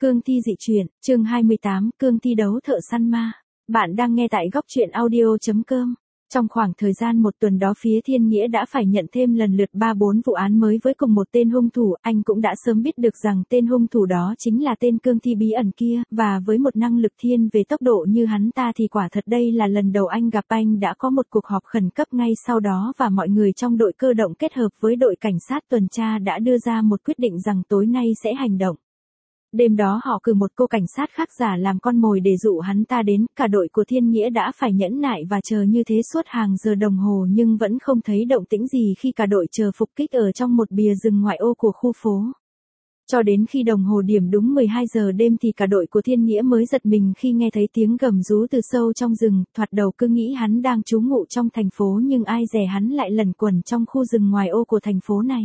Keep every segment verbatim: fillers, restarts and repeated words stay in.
Cương thi dị truyện, chương hai mươi tám, Cương thi đấu thợ săn ma. Bạn đang nghe tại góc truyện audio.com. Trong khoảng thời gian một tuần đó phía Thiên Nghĩa đã phải nhận thêm lần lượt ba bốn vụ án mới với cùng một tên hung thủ, anh cũng đã sớm biết được rằng tên hung thủ đó chính là tên Cương thi bí ẩn kia, và với một năng lực thiên về tốc độ như hắn ta thì quả thật đây là lần đầu anh gặp. Anh đã có một cuộc họp khẩn cấp ngay sau đó và mọi người trong đội cơ động kết hợp với đội cảnh sát tuần tra đã đưa ra một quyết định rằng tối nay sẽ hành động. Đêm đó họ cử một cô cảnh sát khác giả làm con mồi để dụ hắn ta đến, cả đội của Thiên Nghĩa đã phải nhẫn nại và chờ như thế suốt hàng giờ đồng hồ nhưng vẫn không thấy động tĩnh gì khi cả đội chờ phục kích ở trong một bìa rừng ngoại ô của khu phố. Cho đến khi đồng hồ điểm đúng mười hai giờ đêm thì cả đội của Thiên Nghĩa mới giật mình khi nghe thấy tiếng gầm rú từ sâu trong rừng, thoạt đầu cứ nghĩ hắn đang trú ngụ trong thành phố nhưng ai dè hắn lại lẩn quẩn trong khu rừng ngoài ô của thành phố này.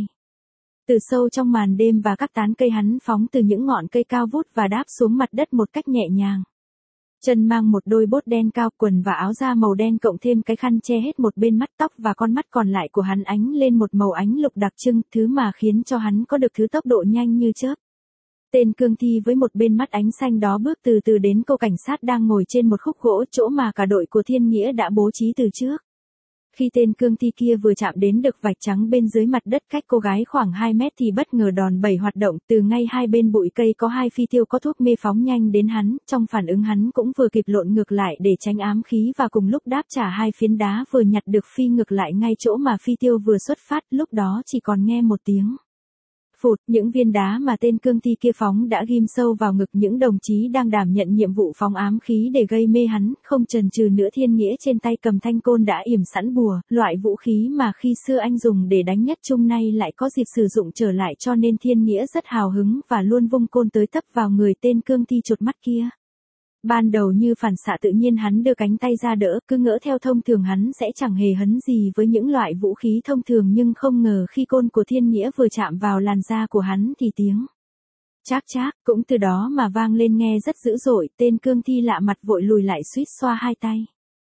Từ sâu trong màn đêm và các tán cây hắn phóng từ những ngọn cây cao vút và đáp xuống mặt đất một cách nhẹ nhàng. Chân mang một đôi bốt đen cao, quần và áo da màu đen cộng thêm cái khăn che hết một bên mắt, tóc và con mắt còn lại của hắn ánh lên một màu ánh lục đặc trưng, thứ mà khiến cho hắn có được thứ tốc độ nhanh như chớp. Tên Cương thi với một bên mắt ánh xanh đó bước từ từ đến cô cảnh sát đang ngồi trên một khúc gỗ, chỗ mà cả đội của Thiên Nghĩa đã bố trí từ trước. Khi tên Cương thi kia vừa chạm đến được vạch trắng bên dưới mặt đất cách cô gái khoảng hai mét thì bất ngờ đòn bẩy hoạt động, từ ngay hai bên bụi cây có hai phi tiêu có thuốc mê phóng nhanh đến hắn, trong phản ứng hắn cũng vừa kịp lộn ngược lại để tránh ám khí và cùng lúc đáp trả hai phiến đá vừa nhặt được phi ngược lại ngay chỗ mà phi tiêu vừa xuất phát, lúc đó chỉ còn nghe một tiếng phụt, những viên đá mà tên Cương thi kia phóng đã ghim sâu vào ngực những đồng chí đang đảm nhận nhiệm vụ phóng ám khí để gây mê hắn, không chần chừ nữa Thiên Nghĩa trên tay cầm thanh côn đã yểm sẵn bùa, loại vũ khí mà khi xưa anh dùng để đánh Nhất Trung nay lại có dịp sử dụng trở lại, cho nên Thiên Nghĩa rất hào hứng và luôn vung côn tới tấp vào người tên Cương thi chột mắt kia. Ban đầu như phản xạ tự nhiên hắn đưa cánh tay ra đỡ, cứ ngỡ theo thông thường hắn sẽ chẳng hề hấn gì với những loại vũ khí thông thường, nhưng không ngờ khi côn của Thiên Nghĩa vừa chạm vào làn da của hắn thì tiếng chác chác cũng từ đó mà vang lên nghe rất dữ dội, tên Cương thi lạ mặt vội lùi lại suýt xoa hai tay.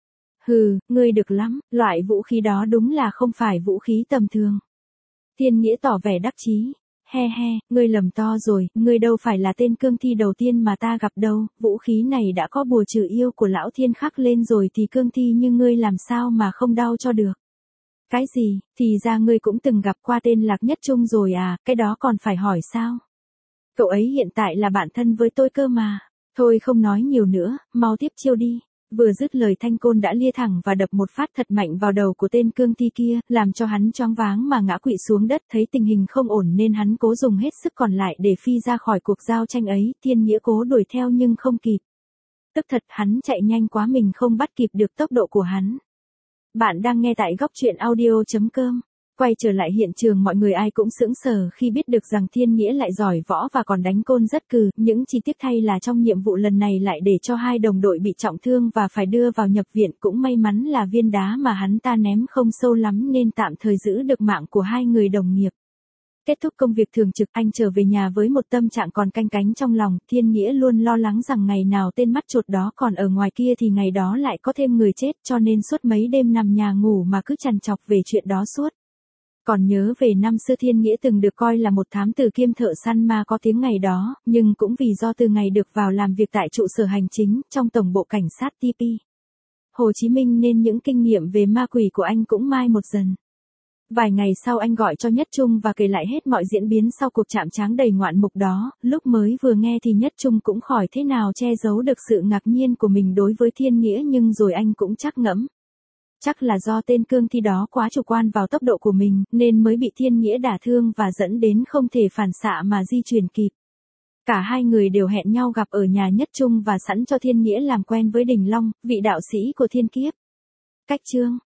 Hừ, ngươi được lắm, loại vũ khí đó đúng là không phải vũ khí tầm thường. Thiên Nghĩa tỏ vẻ đắc chí. He he, ngươi lầm to rồi, ngươi đâu phải là tên Cương thi đầu tiên mà ta gặp đâu, vũ khí này đã có bùa trừ yêu của lão Thiên khắc lên rồi thì Cương thi như ngươi làm sao mà không đau cho được. Cái gì, thì ra ngươi cũng từng gặp qua tên Lạc Nhất Trung rồi à, cái đó còn phải hỏi sao? Cậu ấy hiện tại là bạn thân với tôi cơ mà. Thôi không nói nhiều nữa, mau tiếp chiêu đi. Vừa dứt lời thanh côn đã lia thẳng và đập một phát thật mạnh vào đầu của tên Cương thi kia, làm cho hắn choáng váng mà ngã quỵ xuống đất. Thấy tình hình không ổn nên hắn cố dùng hết sức còn lại để phi ra khỏi cuộc giao tranh ấy. Thiên Nghĩa cố đuổi theo nhưng không kịp. Tức thật, hắn chạy nhanh quá mình không bắt kịp được tốc độ của hắn. Bạn đang nghe tại góc truyện audio.com. Quay trở lại hiện trường, mọi người ai cũng sững sờ khi biết được rằng Thiên Nghĩa lại giỏi võ và còn đánh côn rất cừ, những chi tiết thay là trong nhiệm vụ lần này lại để cho hai đồng đội bị trọng thương và phải đưa vào nhập viện, cũng may mắn là viên đá mà hắn ta ném không sâu lắm nên tạm thời giữ được mạng của hai người đồng nghiệp. Kết thúc công việc thường trực, anh trở về nhà với một tâm trạng còn canh cánh trong lòng. Thiên Nghĩa luôn lo lắng rằng ngày nào tên mắt chột đó còn ở ngoài kia thì ngày đó lại có thêm người chết, cho nên suốt mấy đêm nằm nhà ngủ mà cứ trằn trọc về chuyện đó suốt. Còn nhớ về năm xưa Thiên Nghĩa từng được coi là một thám tử kiêm thợ săn ma có tiếng ngày đó, nhưng cũng vì do từ ngày được vào làm việc tại trụ sở hành chính, trong tổng bộ cảnh sát tê pê Hồ Chí Minh nên những kinh nghiệm về ma quỷ của anh cũng mai một dần. Vài ngày sau anh gọi cho Nhất Trung và kể lại hết mọi diễn biến sau cuộc chạm trán đầy ngoạn mục đó, lúc mới vừa nghe thì Nhất Trung cũng khỏi thế nào che giấu được sự ngạc nhiên của mình đối với Thiên Nghĩa, nhưng rồi anh cũng chắc ngẫm. Chắc là do tên Cương thi đó quá chủ quan vào tốc độ của mình, nên mới bị Thiên Nghĩa đả thương và dẫn đến không thể phản xạ mà di chuyển kịp. Cả hai người đều hẹn nhau gặp ở nhà Nhất Trung và sẵn cho Thiên Nghĩa làm quen với Đình Long, vị đạo sĩ của thiên kiếp. Cách chương